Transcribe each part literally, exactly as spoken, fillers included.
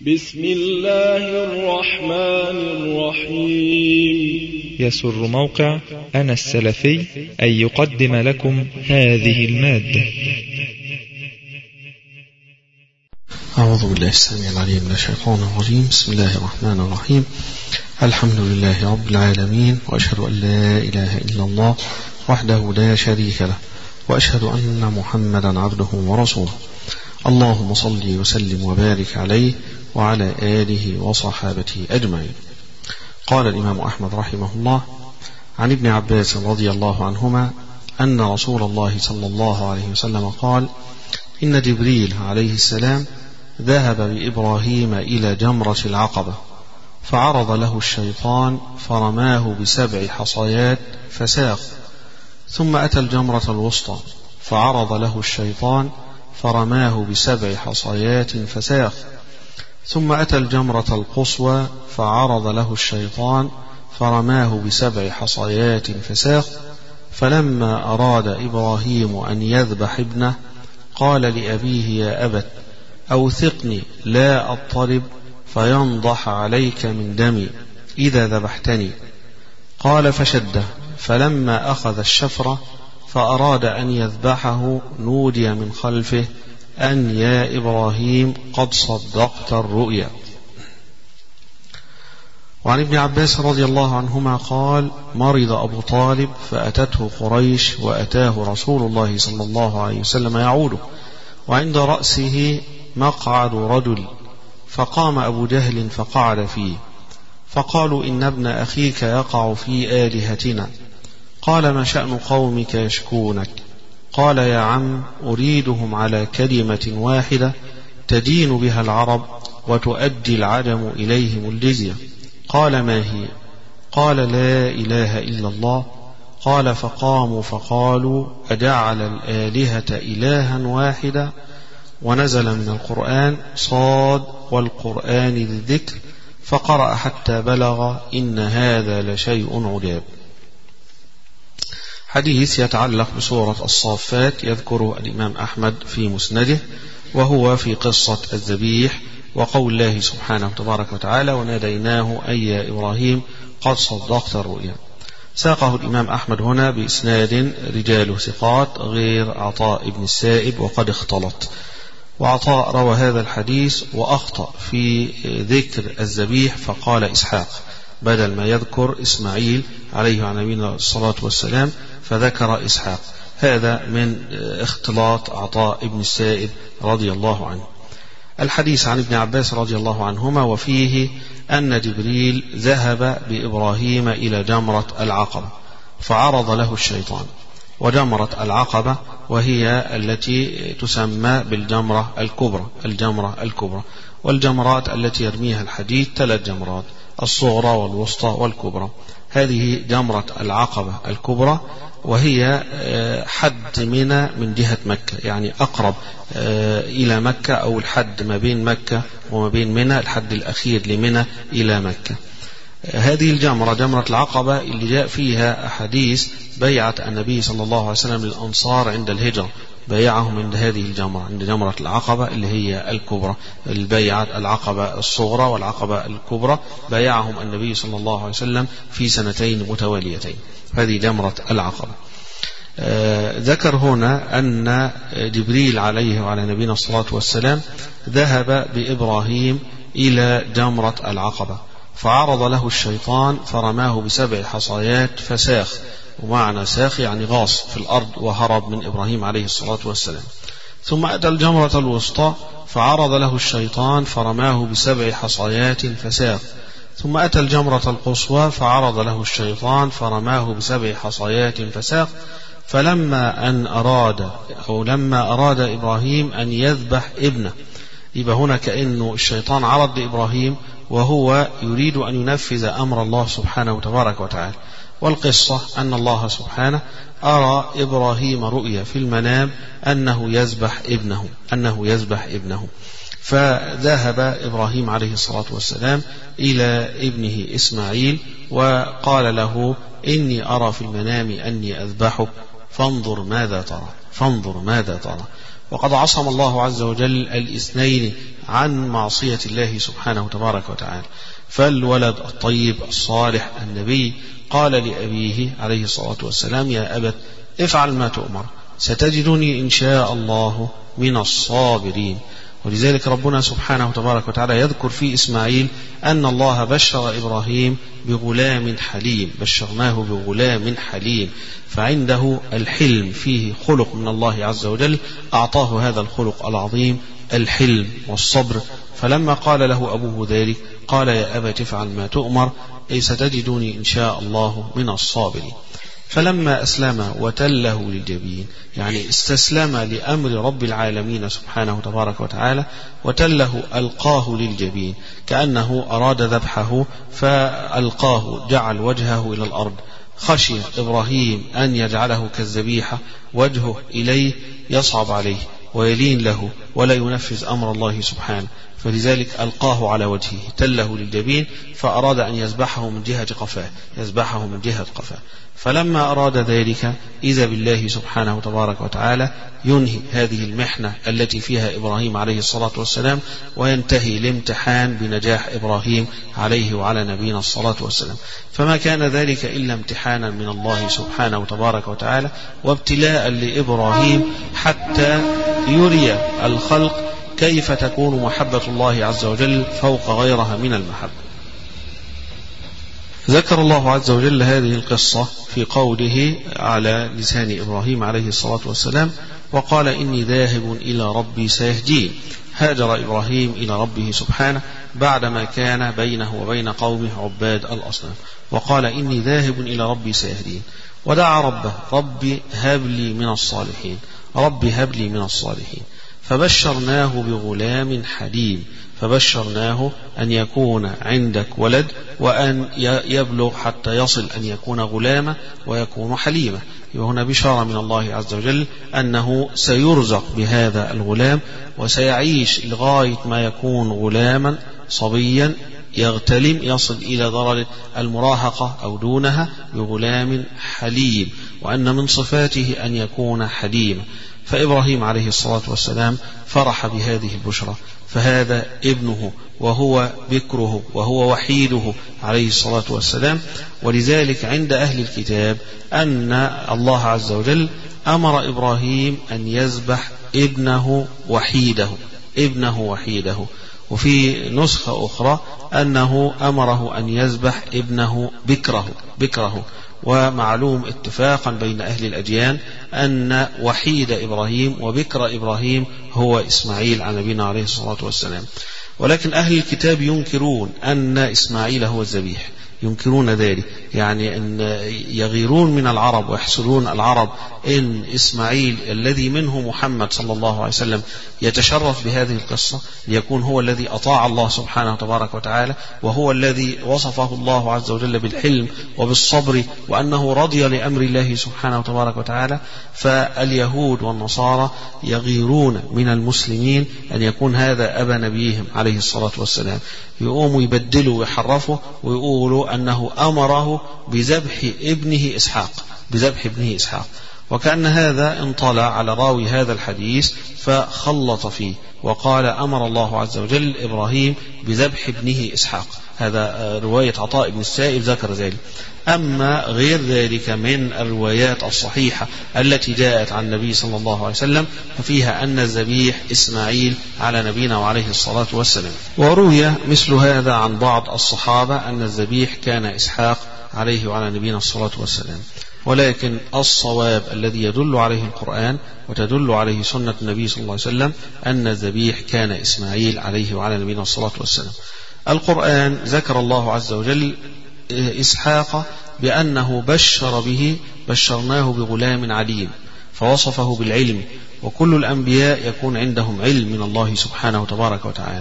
بسم الله الرحمن الرحيم. يسر موقع أنا السلفي أن يقدم لكم هذه المادة. أعوذ بالله السميع العليم من الشيطان الرجيم. بسم الله الرحمن الرحيم. الحمد لله رب العالمين، وأشهد أن لا إله إلا الله وحده لا شريك له، وأشهد أن محمدا عبده ورسوله. اللهم صل وسلم وبارك عليه وعلى آله وصحابته أجمعين. قال الإمام أحمد رحمه الله عن ابن عباس رضي الله عنهما أن رسول الله صلى الله عليه وسلم قال: إن جبريل عليه السلام ذهب بإبراهيم إلى جمرة العقبة، فعرض له الشيطان فرماه بسبع حصيات فساق، ثم أتى الجمرة الوسطى فعرض له الشيطان فرماه بسبع حصيات فساق، ثم أتى الجمرة القصوى فعرض له الشيطان فرماه بسبع حصيات فساق. فلما أراد إبراهيم أن يذبح ابنه قال لأبيه: يا أبت أوثقني لا أضطرب فينضح عليك من دمي إذا ذبحتني. قال فشده، فلما أخذ الشفرة فأراد أن يذبحه نودي من خلفه أن يا إبراهيم قد صدقت الرؤيا. وعن ابن عباس رضي الله عنهما قال: مرض أبو طالب فأتته قريش وأتاه رسول الله صلى الله عليه وسلم يعوده، وعند رأسه مقعد رجل، فقام أبو جهل فقعد فيه، فقالوا: إن ابن أخيك يقع في آلهتنا. قال: ما شأن قومك يشكونك؟ قال: يا عم أريدهم على كلمة واحدة تدين بها العرب وتؤدي العجم إليهم الجزية. قال: ما هي؟ قال: لا إله إلا الله. قال: فقاموا فقالوا: أجعل الآلهة إلها واحدا؟ ونزل من القرآن: صاد والقرآن ذي الذكر، فقرأ حتى بلغ: إن هذا لشيء عجاب. حديث يتعلق بسورة الصافات يذكره الإمام أحمد في مسنده، وهو في قصة الذبيح وقول الله سبحانه تبارك وتعالى: وناديناه أي يا إبراهيم قد صدقت الرؤيا. ساقه الإمام أحمد هنا بإسناد رجاله ثقات غير عطاء بن السائب وقد اختلط، وعطاء روى هذا الحديث وأخطأ في ذكر الذبيح فقال إسحاق بدل ما يذكر إسماعيل عليه وعلى نبينا الصلاة والسلام فذكر إسحاق. هذا من اختلاط عطاء بن السائب رضي الله عنه. الحديث عن ابن عباس رضي الله عنهما وفيه أن جبريل ذهب بإبراهيم إلى جمرة العقبة فعرض له الشيطان. وجمرة العقبة وهي التي تسمى بالجمرة الكبرى، الجمرة الكبرى. والجمرات التي يرميها الحديث ثلاث جمرات: الصغرى والوسطى والكبرى. هذه جمرة العقبة الكبرى، وهي حد منى من جهة مكة، يعني أقرب إلى مكة، أو الحد ما بين مكة وما بين منى، الحد الأخير لمنى إلى مكة. هذه الجمرة جمرة العقبة اللي جاء فيها أحاديث بيعة النبي صلى الله عليه وسلم للأنصار عند الهجرة، بيعهم عند هذه الجمرة، عند جمرة العقبة اللي هي الكبرى. البيعة العقبة الصغرى والعقبة الكبرى بيعهم النبي صلى الله عليه وسلم في سنتين متواليتين. هذه جمرة العقبة. آه ذكر هنا أن جبريل عليه وعلى نبينا الصلاة والسلام ذهب بإبراهيم إلى جمرة العقبة فعرض له الشيطان فرماه بسبع حصيات فساخ، ومعنى ساخ يعني غاص في الأرض وهرب من إبراهيم عليه الصلاة والسلام. ثم أتى الجمرة الوسطى فعرض له الشيطان فرماه بسبع حصيات فساخ، ثم أتى الجمرة القصوى فعرض له الشيطان فرماه بسبع حصيات فساق. فلما أن أراد أو لما أراد إبراهيم أن يذبح ابنه، يبقى هنا كأنه الشيطان عرض لإبراهيم وهو يريد أن ينفذ أمر الله سبحانه وتبارك وتعالى. والقصة أن الله سبحانه أرى إبراهيم رؤيا في المنام أنه يذبح ابنه أنه يذبح ابنه فذهب إبراهيم عليه الصلاة والسلام إلى ابنه إسماعيل وقال له: إني أرى في المنام أني أذبحك فانظر ماذا ترى فانظر ماذا ترى وقد عصم الله عز وجل الاثنين عن معصية الله سبحانه تبارك وتعالى. فالولد الطيب الصالح النبي قال لأبيه عليه الصلاة والسلام: يا أبت افعل ما تؤمر ستجدني إن شاء الله من الصابرين. ولذلك ربنا سبحانه تبارك وتعالى يذكر في إسماعيل أن الله بشر إبراهيم بغلام حليم، بشرناه بغلام حليم، فعنده الحلم، فيه خلق من الله عز وجل أعطاه هذا الخلق العظيم الحلم والصبر. فلما قال له أبوه ذلك قال: يا أبت افعل ما تؤمر أي ستجدني إن شاء الله من الصابرين. فلما أسلم وتله للجبين، يعني استسلم لأمر رب العالمين سبحانه تبارك وتعالى، وتله ألقاه للجبين كأنه أراد ذبحه فألقاه، جعل وجهه إلى الأرض. خشي إبراهيم أن يجعله كالذبيحة، وجهه إليه يصعب عليه ويلين له ولا ينفذ أمر الله سبحانه، فلذلك ألقاه على وجهه تله للجبين، فأراد أن يذبحه من جهة قفاه، يذبحه من جهة قفاه. فلما أراد ذلك إذا بالله سبحانه تبارك وتعالى ينهي هذه المحنة التي فيها إبراهيم عليه الصلاة والسلام، وينتهي الامتحان بنجاح إبراهيم عليه وعلى نبينا الصلاة والسلام. فما كان ذلك إلا امتحانا من الله سبحانه تبارك وتعالى وابتلاء لإبراهيم حتى يري الخلق كيف تكون محبة الله عز وجل فوق غيرها من المحبة. ذكر الله عز وجل هذه القصة في قوله على لسان إبراهيم عليه الصلاة والسلام: وقال إني ذاهب إلى ربي سيهدين. هاجر إبراهيم إلى ربه سبحانه بعدما كان بينه وبين قومه عباد الأصنام، وقال إني ذاهب إلى ربي سيهدين، ودعا ربه: ربي هب لي من الصالحين، ربي هب لي من الصالحين. فبشرناه بغلام حليم، فبشرناه أن يكون عندك ولد وأن يبلغ حتى يصل أن يكون غلاما ويكون حليما. وهنا بشارة من الله عز وجل أنه سيرزق بهذا الغلام وسيعيش لغاية ما يكون غلاما صبيا يغتلم يصل إلى درجة المراهقة أو دونها بغلام حليم، وأن من صفاته أن يكون حليما. فإبراهيم عليه الصلاة والسلام فرح بهذه البشرى، فهذا ابنه وهو بكره وهو وحيده عليه الصلاة والسلام. ولذلك عند أهل الكتاب أن الله عز وجل أمر إبراهيم أن يذبح ابنه وحيده، ابنه وحيده، وفي نسخة أخرى أنه أمره أن يذبح ابنه بكره بكره ومعلوم اتفاقا بين أهل الأديان أن وحيد إبراهيم وبكر إبراهيم هو إسماعيل على نبينا عليه الصلاة والسلام. ولكن أهل الكتاب ينكرون أن إسماعيل هو الذبيح، ينكرون ذلك، يعني أن يغيرون من العرب ويحسدون العرب إن إسماعيل الذي منه محمد صلى الله عليه وسلم يتشرف بهذه القصة ليكون هو الذي أطاع الله سبحانه تبارك وتعالى، وهو الذي وصفه الله عز وجل بالحلم وبالصبر، وأنه رضي لأمر الله سبحانه تبارك وتعالى. فاليهود والنصارى يغيرون من المسلمين أن يكون هذا أبا نبيهم عليه الصلاة والسلام، يقوموا يبدلوا ويحرفوا ويقولوا أنه أمره بذبح ابنه إسحاق، بذبح ابنه إسحاق، وكأن هذا انطلع على راوي هذا الحديث فخلط فيه وقال أمر الله عز وجل إبراهيم بذبح ابنه إسحاق. هذا رواية عطاء بن السائب ذكر ذلك. أما غير ذلك من الروايات الصحيحة التي جاءت عن النبي صلى الله عليه وسلم ففيها أن الذبيح إسماعيل على نبينا وعليه الصلاة والسلام. وروي مثل هذا عن بعض الصحابة أن الذبيح كان إسحاق عليه وعلى نبينا الصلاة والسلام. ولكن الصواب الذي يدل عليه القرآن وتدل عليه سنة النبي صلى الله عليه وسلم أن الذبيح كان إسماعيل عليه وعلى نبينا الصلاة والسلام. القرآن ذكر الله عز وجل إسحاق بأنه بشر به، بشرناه بغلام عليم، فوصفه بالعلم، وكل الأنبياء يكون عندهم علم من الله سبحانه تبارك وتعالى.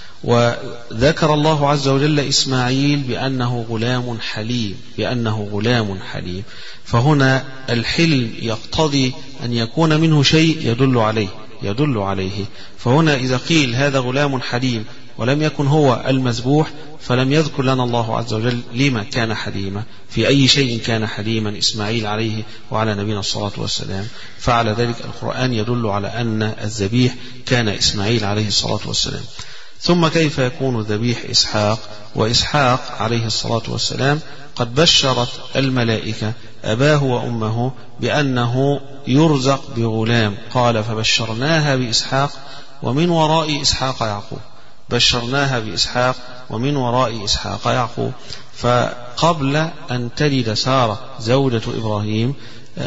وذكر الله عز وجل إسماعيل بأنه غلام حليم، بأنه غلام حليم، فهنا الحلم يقتضي أن يكون منه شيء يدل عليه يدل عليه فهنا إذا قيل هذا غلام حليم ولم يكن هو المذبوح فلم يذكر لنا الله عز وجل لما كان حليما، في أي شيء كان حليما إسماعيل عليه وعلى نبينا الصلاة والسلام. فعلى ذلك القرآن يدل على أن الذبيح كان إسماعيل عليه الصلاة والسلام. ثم كيف يكون الذبيح إسحاق؟ وإسحاق عليه الصلاة والسلام قد بشرت الملائكة أباه وأمه بأنه يرزق بغلام، قال فبشرناها بإسحاق ومن وراء إسحاق يعقوب، بشرناها بإسحاق ومن وراء إسحاق يعقوب. فقبل أن تلد سارة زوجة إبراهيم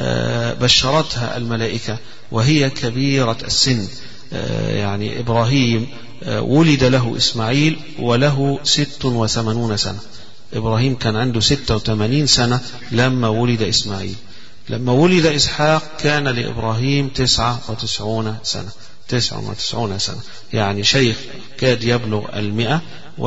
بشرتها الملائكة وهي كبيرة السن، يعني إبراهيم ولد له إسماعيل وله ست وثمانون سنة، إبراهيم كان عنده ستة وثمانين سنة لما ولد إسماعيل. لما ولد إسحاق كان لإبراهيم تسعة وتسعون سنة، تسعة وتسعون سنة، يعني شيخ كاد يبلغ المئة،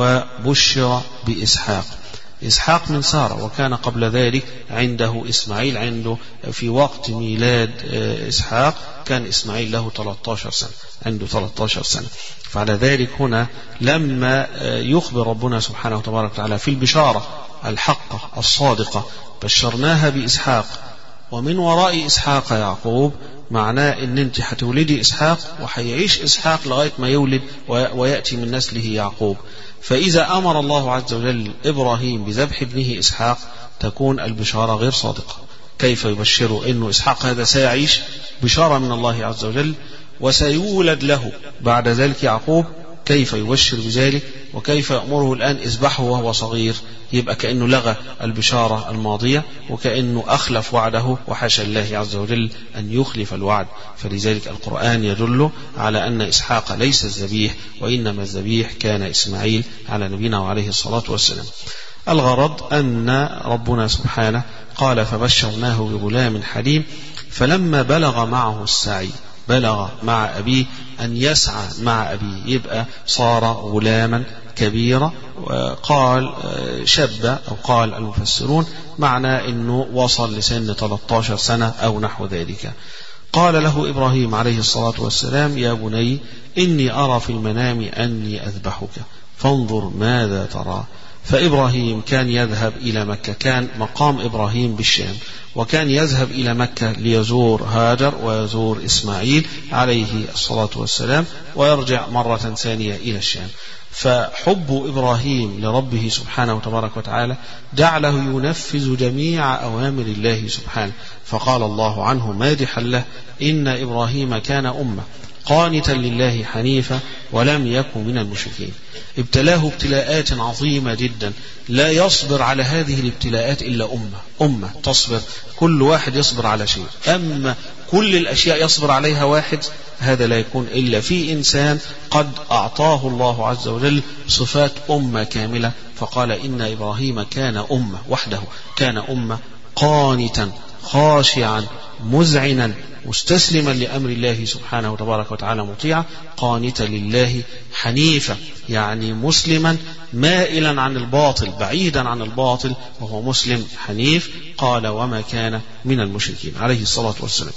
وبشر بإسحاق. إسحاق من سارة، وكان قبل ذلك عنده إسماعيل، عنده في وقت ميلاد إسحاق كان إسماعيل له ثلاثة عشر سنة، عنده ثلاثة عشر سنة. فعلى ذلك هنا لما يخبر ربنا سبحانه وتبارك وتعالى في البشارة الحقة الصادقة بشرناها بإسحاق ومن وراء إسحاق يعقوب، معناه ان انت هتولدي إسحاق وحيعيش إسحاق لغاية ما يولد ويأتي من نسله يعقوب. فإذا أمر الله عز وجل إبراهيم بذبح ابنه إسحاق تكون البشارة غير صادقة. كيف يبشره إنه إسحاق هذا سيعيش؟ بشارة من الله عز وجل، وسيولد له بعد ذلك يعقوب، كيف يبشر بذلك؟ وكيف يأمره الآن اذبحه وهو صغير؟ يبقى كأنه لغى البشارة الماضية وكأنه أخلف وعده، وحاشا الله عز وجل أن يخلف الوعد. فلذلك القرآن يدل على أن إسحاق ليس الذبيح، وإنما الذبيح كان إسماعيل على نبينا وعليه الصلاة والسلام. الغرض أن ربنا سبحانه قال فبشرناه بغلام حليم، فلما بلغ معه السعي، بلغ مع أبيه أن يسعى مع أبيه، يبقى صار غلاما كبيرا. قال شب أو قال المفسرون معنى أنه وصل لسن ثلاثة عشر سنة أو نحو ذلك. قال له إبراهيم عليه الصلاة والسلام يا بني إني أرى في المنام أني أذبحك فانظر ماذا ترى. فإبراهيم كان يذهب إلى مكة، كان مقام إبراهيم بالشام، وكان يذهب إلى مكة ليزور هاجر ويزور إسماعيل عليه الصلاة والسلام، ويرجع مرة ثانية إلى الشام. فحب إبراهيم لربه سبحانه وتبارك وتعالى جعله ينفذ جميع أوامر الله سبحانه. فقال الله عنه مادحا له إن إبراهيم كان أمة قانتا لله حنيفا ولم يكن من المشركين. ابتلاه ابتلاءات عظيمة جدا، لا يصبر على هذه الابتلاءات إلا أمة أمة تصبر، كل واحد يصبر على شيء، أما كل الأشياء يصبر عليها واحد، هذا لا يكون إلا في إنسان قد أعطاه الله عز وجل صفات أمة كاملة. فقال إن إبراهيم كان أمة وحده، كان أمة قانتا خاشعا مذعنا مستسلما لأمر الله سبحانه وتبارك وتعالى مطيعا، قانتا لله حنيفا، يعني مسلما مائلا عن الباطل بعيدا عن الباطل، وهو مسلم حنيف. قال وما كان من المشركين عليه الصلاة والسلام.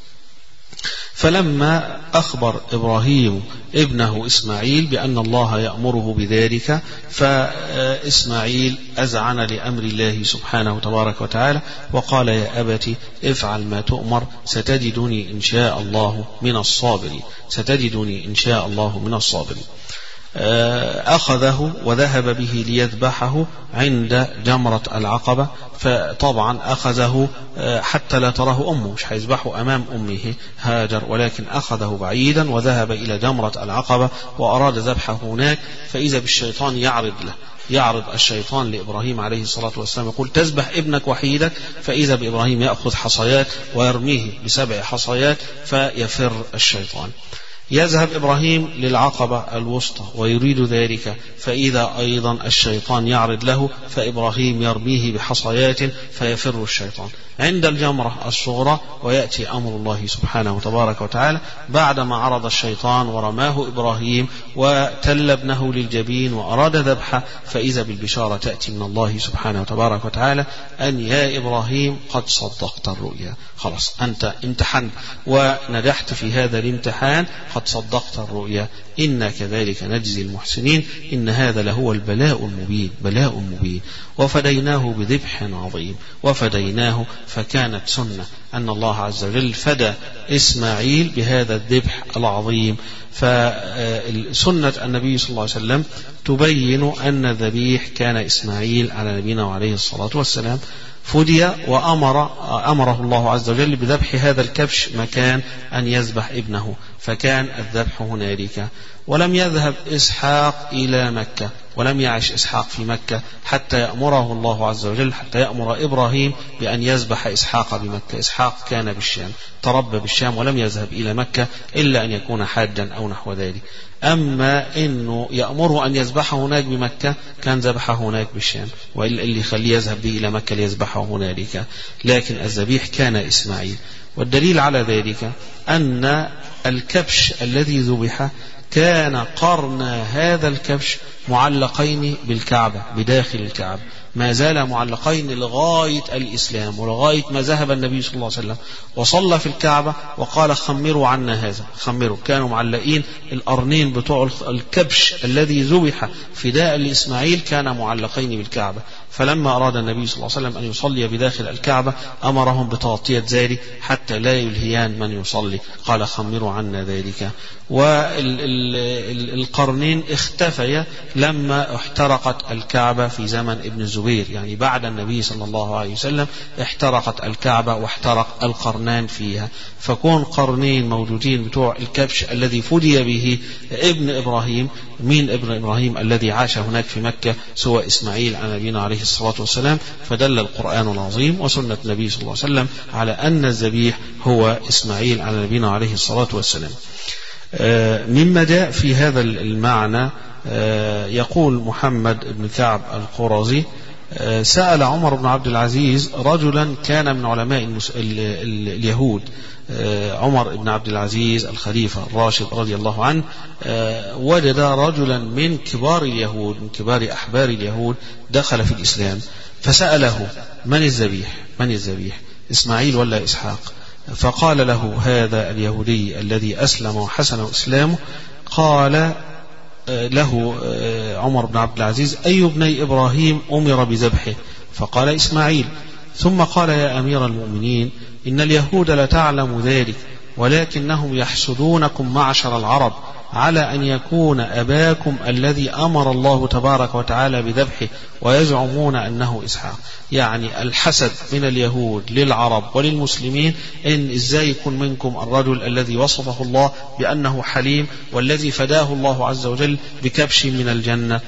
فلما أخبر إبراهيم ابنه إسماعيل بأن الله يأمره بذلك، فإسماعيل أذعن لأمر الله سبحانه وتبارك وتعالى وقال يا أبت افعل ما تؤمر ستجدني إن شاء الله من الصابرين، ستجدني إن شاء الله من الصابرين. أخذه وذهب به ليذبحه عند جمرة العقبة، فطبعا أخذه حتى لا تراه أمه، مش هيذبحه أمام أمه هاجر، ولكن أخذه بعيدا وذهب إلى جمرة العقبة وأراد ذبحه هناك، فإذا بالشيطان يعرض له يعرض الشيطان لإبراهيم عليه الصلاة والسلام يقول تذبح ابنك وحيدك، فإذا بإبراهيم يأخذ حصيات ويرميه بسبع حصيات فيفر الشيطان. يذهب إبراهيم للعقبة الوسطى ويريد ذلك، فإذا أيضا الشيطان يعرض له، فإبراهيم يرميه بحصيات فيفر الشيطان. عند الجمرة الصغرى ويأتي أمر الله سبحانه وتبارك وتعالى بعدما عرض الشيطان ورماه إبراهيم وتل ابنه للجبين وأراد ذبحه، فإذا بالبشارة تأتي من الله سبحانه وتبارك وتعالى أن يا إبراهيم قد صدقت الرؤيا، خلاص أنت امتحنت ونجحت في هذا الامتحان، قد صدقت الرؤيا، إنا كذلك نجزي المحسنين، إن هذا لهو البلاء المبين، بلاء مبين. وفديناه بذبح عظيم، وفديناه فكانت سنة أن الله عز وجل فدى إسماعيل بهذا الذبح العظيم. فسنة النبي صلى الله عليه وسلم تبين أن الذبيح كان إسماعيل على نبينا وعليه الصلاة والسلام، فدي وأمر أمره الله عز وجل بذبح هذا الكبش مكان أن يذبح ابنه، فكان الذبح هنالك. ولم يذهب إسحاق إلى مكة، ولم يعش إسحاق في مكة حتى يأمره الله عز وجل، حتى يأمر إبراهيم بأن يذبح إسحاق بمكة. إسحاق كان بالشام، تربى بالشام ولم يذهب إلى مكة إلا أن يكون حاجا أو نحو ذلك. أما إنه يأمره أن يذبحه هناك بمكة كان ذبحه هناك بالشام، وإلا اللي يخليه يذهب به إلى مكة ليذبحه هنالك. لكن الذبيح كان إسماعيل، والدليل على ذلك أن الكبش الذي ذبح كان قرن هذا الكبش معلقين بالكعبة، بداخل الكعبة، ما زال معلقين لغاية الإسلام ولغاية ما ذهب النبي صلى الله عليه وسلم وصلى في الكعبة وقال خمروا عنا هذا، خمروا. كانوا معلقين القرنين بتوع الكبش الذي ذبح فداء لإسماعيل كان معلقين بالكعبة. فلما أراد النبي صلى الله عليه وسلم أن يصلي بداخل الكعبة أمرهم بتغطية ذلك حتى لا يلهيان من يصلي، قال خمروا عنا ذلك. والقرنين اختفيا لما احترقت الكعبة في زمن ابن الزبير، يعني بعد النبي صلى الله عليه وسلم احترقت الكعبة واحترق القرنان فيها، فكون قرنين موجودين بتوع الكبش الذي فدي به ابن إبراهيم. من ابن إبراهيم الذي عاش هناك في مكة سوى إسماعيل على نبينا عليه الصلاة والسلام. فدل القرآن العظيم وسنة النبي صلى الله عليه وسلم على أن الذبيح هو إسماعيل على نبينا عليه الصلاة والسلام. مما جاء في هذا المعنى يقول محمد بن كعب القرظي سأل عمر بن عبد العزيز رجلا كان من علماء اليهود. عمر بن عبد العزيز الخليفة الراشد رضي الله عنه وجد رجلا من كبار اليهود، من كبار أحبار اليهود، دخل في الإسلام، فسأله من الذبيح؟ من الذبيح إسماعيل ولا إسحاق؟ فقال له هذا اليهودي الذي أسلم وحسن إسلامه، قال له عمر بن عبد العزيز أي ابني إبراهيم أمر بذبحه؟ فقال إسماعيل. ثم قال يا أمير المؤمنين إن اليهود لتعلم ذلك، ولكنهم يحسدونكم معشر العرب على أن يكون أباكم الذي أمر الله تبارك وتعالى بذبحه ويزعمون أنه إسحاق. يعني الحسد من اليهود للعرب وللمسلمين إن إزاي يكون منكم الرجل الذي وصفه الله بأنه حليم والذي فداه الله عز وجل بكبش من الجنة.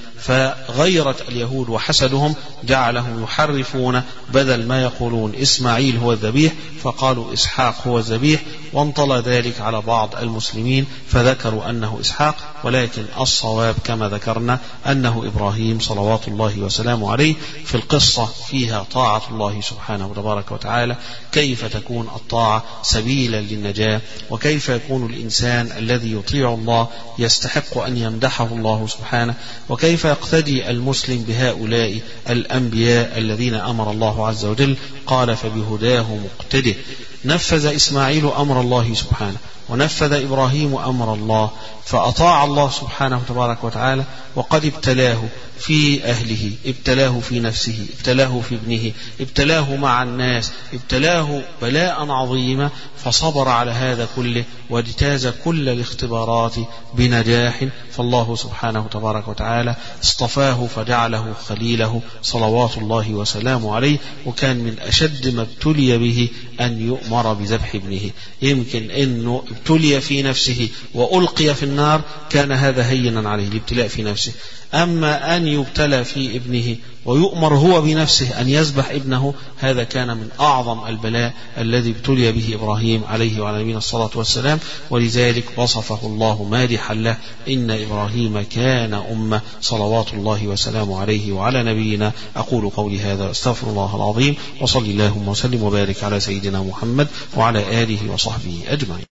فغيرت اليهود وحسدهم جعلهم يحرفون، بدل ما يقولون إسماعيل هو الذبيح فقالوا إسحاق هو الذبيح، وانطلى ذلك على بعض المسلمين فذكروا أنه إسحاق، ولكن الصواب كما ذكرنا أنه إبراهيم صلوات الله وسلامه عليه. في القصة فيها طاعة الله سبحانه وتبارك وتعالى، كيف تكون الطاعة سبيلا للنجاة، وكيف يكون الإنسان الذي يطيع الله يستحق أن يمدحه الله سبحانه، وكيف يقتدي المسلم بهؤلاء الأنبياء الذين أمر الله عز وجل قال فبهداه مقتده. نفذ إسماعيل أمر الله سبحانه، ونفذ إبراهيم أمر الله، فأطاع الله سبحانه وتبارك وتعالى، وقد ابتلاه في أهله، ابتلاه في نفسه، ابتلاه في ابنه، ابتلاه مع الناس، ابتلاه بلاء عظيما، فصبر على هذا كله واجتاز كل الاختبارات بنجاح. فالله سبحانه وتبارك وتعالى اصطفاه فجعله خليله صلوات الله وسلامه عليه. وكان من أشد ما ابتلي به أن يؤمر بذبح ابنه. يمكن أنه ابتلي في نفسه وألقي في النار كان هذا هينا عليه الابتلاء في نفسه، أما أن يبتلى في ابنه ويؤمر هو بنفسه أن يذبح ابنه هذا كان من أعظم البلاء الذي ابتلي به إبراهيم عليه وعلى نبينا الصلاة والسلام. ولذلك وصفه الله مادحا له إن إبراهيم كان أمة صلوات الله وسلامه عليه وعلى نبينا. أقول قولي هذا أستغفر الله العظيم، وصلي اللهم وسلم وبارك على سيدنا محمد وعلى آله وصحبه أجمعين.